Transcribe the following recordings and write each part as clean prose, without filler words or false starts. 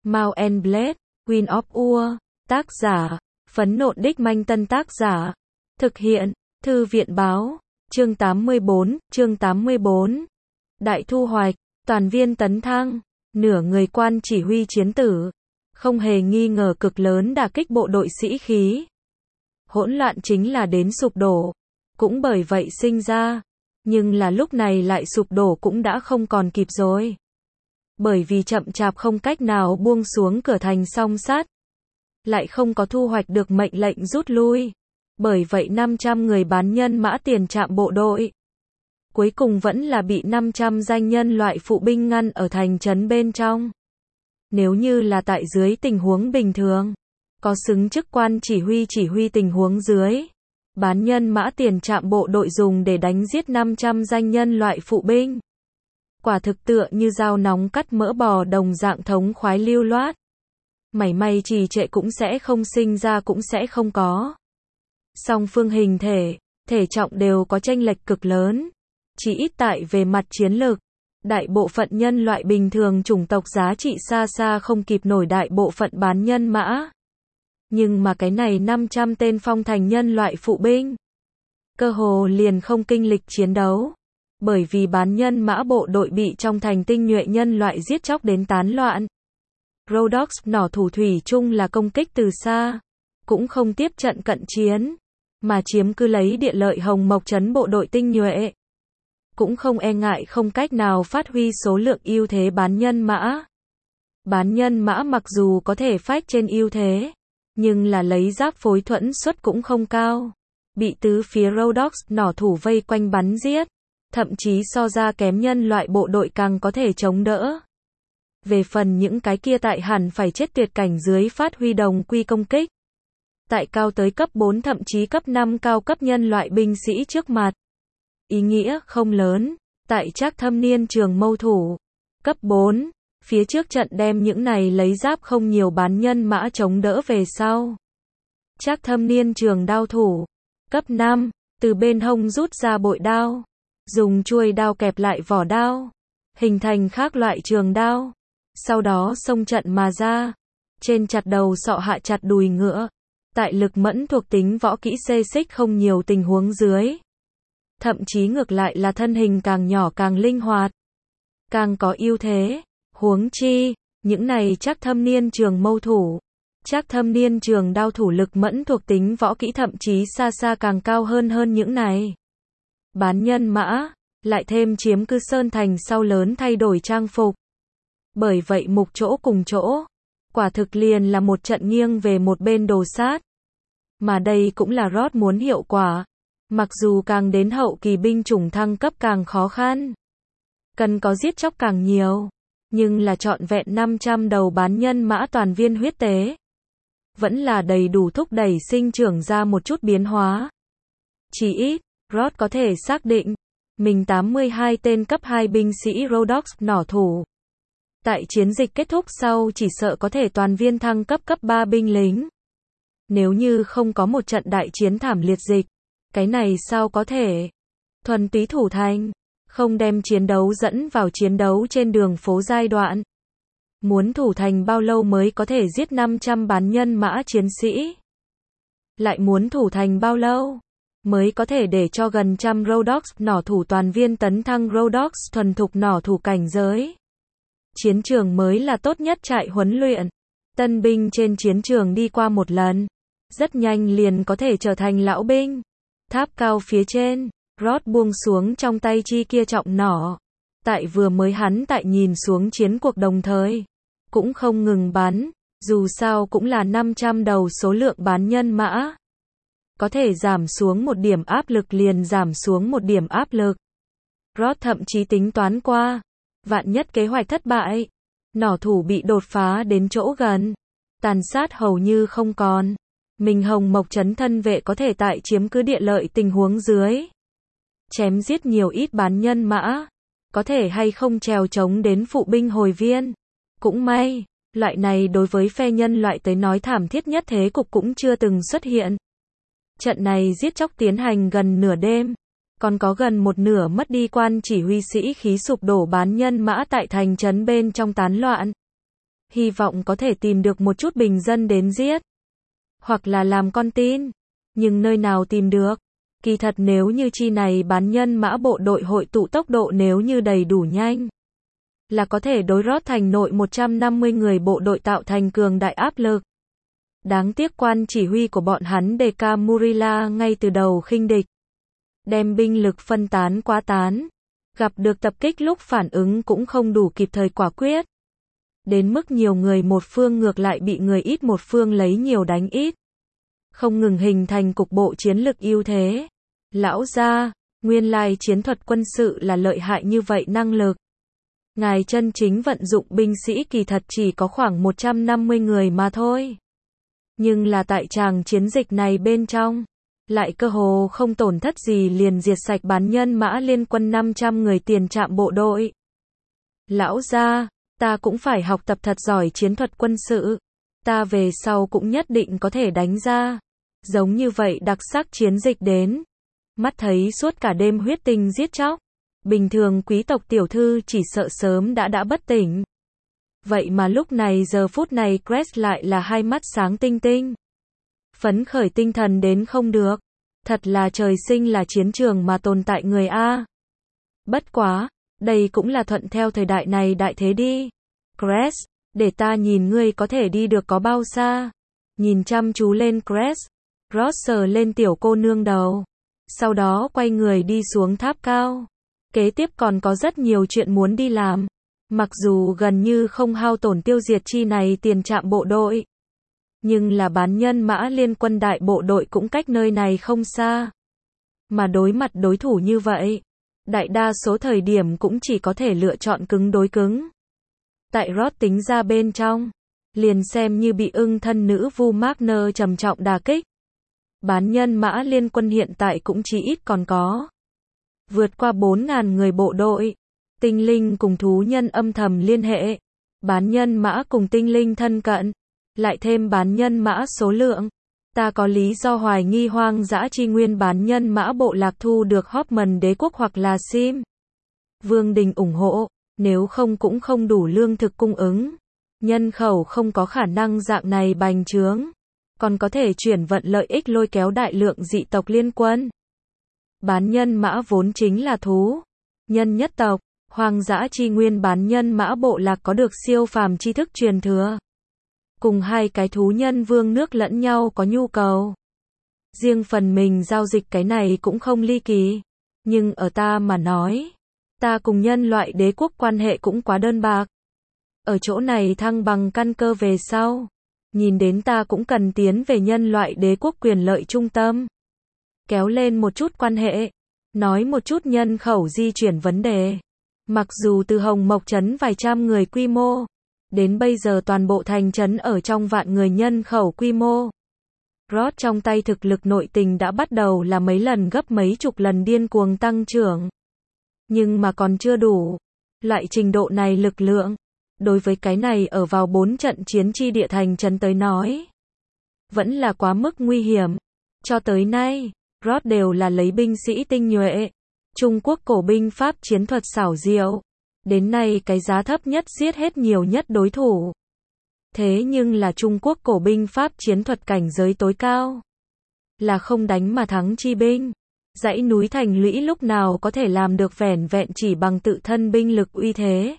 Mount and Blade, Queen of War, tác giả, Phấn Nộn Đích Manh Tân tác giả, thực hiện, Thư viện báo, chương 84, Đại thu hoạch, toàn viên tấn thăng, nửa người quan chỉ huy chiến tử, không hề nghi ngờ cực lớn đả kích bộ đội sĩ khí. Hỗn loạn chính là đến sụp đổ, cũng bởi vậy sinh ra, nhưng là lúc này lại sụp đổ cũng đã không còn kịp rồi. Bởi vì chậm chạp không cách nào buông xuống cửa thành song sát, lại không có thu hoạch được mệnh lệnh rút lui. Bởi vậy 500 người bán nhân mã tiền trạm bộ đội, cuối cùng vẫn là bị 500 danh nhân loại phụ binh ngăn ở thành trấn bên trong. Nếu như là tại dưới tình huống bình thường, có xứng chức quan chỉ huy tình huống dưới, bán nhân mã tiền trạm bộ đội dùng để đánh giết 500 danh nhân loại phụ binh. Quả thực tựa như dao nóng cắt mỡ bò đồng dạng thống khoái lưu loát. Mảy may trì trệ cũng sẽ không sinh ra cũng sẽ không có. Song phương hình thể trọng đều có chênh lệch cực lớn. Chỉ ít tại về mặt chiến lược, đại bộ phận nhân loại bình thường chủng tộc giá trị xa xa không kịp nổi đại bộ phận bán nhân mã. Nhưng mà cái này 500 tên phong thành nhân loại phụ binh, cơ hồ liền không kinh lịch chiến đấu. Bởi vì bán nhân mã bộ đội bị trong thành tinh nhuệ nhân loại giết chóc đến tán loạn. Rhodoks nỏ thủ thủy chung là công kích từ xa, cũng không tiếp trận cận chiến, mà chiếm cứ lấy địa lợi Hồng Mộc trấn bộ đội tinh nhuệ. Cũng không e ngại không cách nào phát huy số lượng ưu thế bán nhân mã. Bán nhân mã mặc dù có thể phách trên ưu thế, nhưng là lấy giáp phối thuẫn suất cũng không cao. Bị tứ phía Rhodoks nỏ thủ vây quanh bắn giết, thậm chí so ra kém nhân loại bộ đội càng có thể chống đỡ. Về phần những cái kia tại hẳn phải chết tuyệt cảnh dưới phát huy đồng quy công kích. Tại cao tới cấp 4 thậm chí cấp 5 cao cấp nhân loại binh sĩ trước mặt. Ý nghĩa không lớn, tại Trác Thâm Niên trường mâu thủ. Cấp 4, phía trước trận đem những này lấy giáp không nhiều bán nhân mã chống đỡ về sau. Trác Thâm Niên trường đao thủ. Cấp 5, từ bên hông rút ra bội đao. Dùng chuôi đao kẹp lại vỏ đao, hình thành khác loại trường đao. Sau đó xông trận mà ra, trên chặt đầu sọ hạ chặt đùi ngựa. Tại lực mẫn thuộc tính võ kỹ xê xích không nhiều tình huống dưới, thậm chí ngược lại là thân hình càng nhỏ càng linh hoạt, càng có ưu thế. Huống chi, những này Trác Thâm Niên trường mâu thủ, Trác Thâm Niên trường đao thủ lực mẫn thuộc tính võ kỹ thậm chí xa xa càng cao hơn những này. Bán nhân mã, lại thêm chiếm cứ sơn thành sau lớn thay đổi trang phục. Bởi vậy mục chỗ cùng chỗ, quả thực liền là một trận nghiêng về một bên đồ sát. Mà đây cũng là Rod muốn hiệu quả. Mặc dù càng đến hậu kỳ binh chủng thăng cấp càng khó khăn, cần có giết chóc càng nhiều, nhưng là trọn vẹn 500 đầu bán nhân mã toàn viên huyết tế, vẫn là đầy đủ thúc đẩy sinh trưởng ra một chút biến hóa. Chỉ ít, Rod có thể xác định, mình 82 tên cấp 2 binh sĩ Rhodoks nỏ thủ. Tại chiến dịch kết thúc sau chỉ sợ có thể toàn viên thăng cấp cấp 3 binh lính. Nếu như không có một trận đại chiến thảm liệt dịch, cái này sao có thể? Thuần túy thủ thành, không đem chiến đấu dẫn vào chiến đấu trên đường phố giai đoạn. Muốn thủ thành bao lâu mới có thể giết 500 bán nhân mã chiến sĩ? Lại muốn thủ thành bao lâu mới có thể để cho gần trăm Rhodoks nỏ thủ toàn viên tấn thăng Rhodoks thuần thục nỏ thủ cảnh giới? Chiến trường mới là tốt nhất trại huấn luyện. Tân binh trên chiến trường đi qua một lần, rất nhanh liền có thể trở thành lão binh. Tháp cao phía trên, Rod buông xuống trong tay chi kia trọng nỏ. Tại vừa mới hắn tại nhìn xuống chiến cuộc đồng thời, cũng không ngừng bắn, dù sao cũng là 500 đầu số lượng bán nhân mã. Có thể giảm xuống một điểm áp lực liền giảm xuống một điểm áp lực. Rod thậm chí tính toán qua, vạn nhất kế hoạch thất bại, nỏ thủ bị đột phá đến chỗ gần, tàn sát hầu như không còn. Mình Hồng Mộc trấn thân vệ có thể tại chiếm cứ địa lợi tình huống dưới, chém giết nhiều ít bán nhân mã, có thể hay không trèo chống đến phụ binh hồi viên. Cũng may, loại này đối với phe nhân loại tới nói thảm thiết nhất thế cục cũng chưa từng xuất hiện. Trận này giết chóc tiến hành gần nửa đêm, còn có gần một nửa mất đi quan chỉ huy sĩ khí sụp đổ bán nhân mã tại thành trấn bên trong tán loạn. hy vọng có thể tìm được một chút bình dân đến giết, hoặc là làm con tin. Nhưng nơi nào tìm được? Kỳ thật nếu như chi này bán nhân mã bộ đội hội tụ tốc độ nếu như đầy đủ nhanh, là có thể đối rót thành nội 150 người bộ đội tạo thành cường đại áp lực. Đáng tiếc quan chỉ huy của bọn hắn Deka Murila ngay từ đầu khinh địch, đem binh lực phân tán quá tán, gặp được tập kích lúc phản ứng cũng không đủ kịp thời quả quyết. Đến mức nhiều người một phương ngược lại bị người ít một phương lấy nhiều đánh ít, không ngừng hình thành cục bộ chiến lực ưu thế. Lão gia, nguyên lai chiến thuật quân sự là lợi hại như vậy năng lực. Ngài chân chính vận dụng binh sĩ kỳ thật chỉ có khoảng 150 người mà thôi. Nhưng là tại tràng chiến dịch này bên trong, lại cơ hồ không tổn thất gì liền diệt sạch bán nhân mã liên quân 500 người tiền trạm bộ đội. Lão gia, ta cũng phải học tập thật giỏi chiến thuật quân sự. Ta về sau cũng nhất định có thể đánh ra giống như vậy đặc sắc chiến dịch đến. Mắt thấy suốt cả đêm huyết tinh giết chóc, bình thường quý tộc tiểu thư chỉ sợ sớm đã bất tỉnh. Vậy mà lúc này giờ phút này Crest lại là hai mắt sáng tinh tinh, phấn khởi tinh thần đến không được. Thật là trời sinh là chiến trường mà tồn tại người A. Bất quá, đây cũng là thuận theo thời đại này đại thế đi. Crest, để ta nhìn ngươi có thể đi được có bao xa. Nhìn chăm chú lên Crest, Ross sờ lên tiểu cô nương đầu, sau đó quay người đi xuống tháp cao. Kế tiếp còn có rất nhiều chuyện muốn đi làm. Mặc dù gần như không hao tổn tiêu diệt chi này tiền trạm bộ đội, nhưng là bán nhân mã liên quân đại bộ đội cũng cách nơi này không xa. Mà đối mặt đối thủ như vậy, đại đa số thời điểm cũng chỉ có thể lựa chọn cứng đối cứng. Tại Ross tính ra bên trong, liền xem như bị ưng thân nữ Vu Magner trầm trọng đả kích, bán nhân mã liên quân hiện tại cũng chỉ ít còn có vượt qua 4.000 người bộ đội. Tinh linh cùng thú nhân âm thầm liên hệ, bán nhân mã cùng tinh linh thân cận, lại thêm bán nhân mã số lượng. Ta có lý do hoài nghi hoang dã chi nguyên bán nhân mã bộ lạc thu được Hoffman đế quốc hoặc là Sim Vương đình ủng hộ, nếu không cũng không đủ lương thực cung ứng. Nhân khẩu không có khả năng dạng này bành trướng, còn có thể chuyển vận lợi ích lôi kéo đại lượng dị tộc liên quân. Bán nhân mã vốn chính là thú nhân nhất tộc, hoang dã chi nguyên bán nhân mã bộ lạc có được siêu phàm tri thức truyền thừa. Cùng hai cái thú nhân vương nước lẫn nhau có nhu cầu. Riêng phần mình giao dịch cái này cũng không ly kỳ. Nhưng ở ta mà nói, ta cùng nhân loại đế quốc quan hệ cũng quá đơn bạc. Ở chỗ này thăng bằng căn cơ về sau, nhìn đến ta cũng cần tiến về nhân loại đế quốc quyền lợi trung tâm. Kéo lên một chút quan hệ, nói một chút nhân khẩu di chuyển vấn đề. Mặc dù từ Hồng Mộc trấn vài trăm người quy mô, đến bây giờ toàn bộ thành trấn ở trong vạn người nhân khẩu quy mô. Ross trong tay thực lực nội tình đã bắt đầu là mấy lần gấp mấy chục lần điên cuồng tăng trưởng. Nhưng mà còn chưa đủ. Loại trình độ này lực lượng, đối với cái này ở vào 4 trận chiến chi địa thành trấn tới nói, vẫn là quá mức nguy hiểm. Cho tới nay, Ross đều là lấy binh sĩ tinh nhuệ, Trung Quốc cổ binh pháp chiến thuật xảo diệu. Đến nay cái giá thấp nhất giết hết nhiều nhất đối thủ. Thế nhưng là Trung Quốc cổ binh pháp chiến thuật cảnh giới tối cao. Là không đánh mà thắng chi binh. Dãy núi thành lũy lúc nào có thể làm được vẻn vẹn chỉ bằng tự thân binh lực uy thế.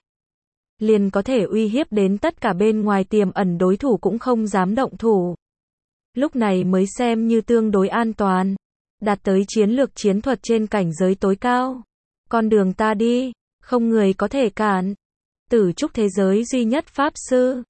Liền có thể uy hiếp đến tất cả bên ngoài tiềm ẩn đối thủ cũng không dám động thủ. Lúc này mới xem như tương đối an toàn. Đạt tới chiến lược chiến thuật trên cảnh giới tối cao. Con đường ta đi, không người có thể cản. Tử trúc thế giới duy nhất pháp sư,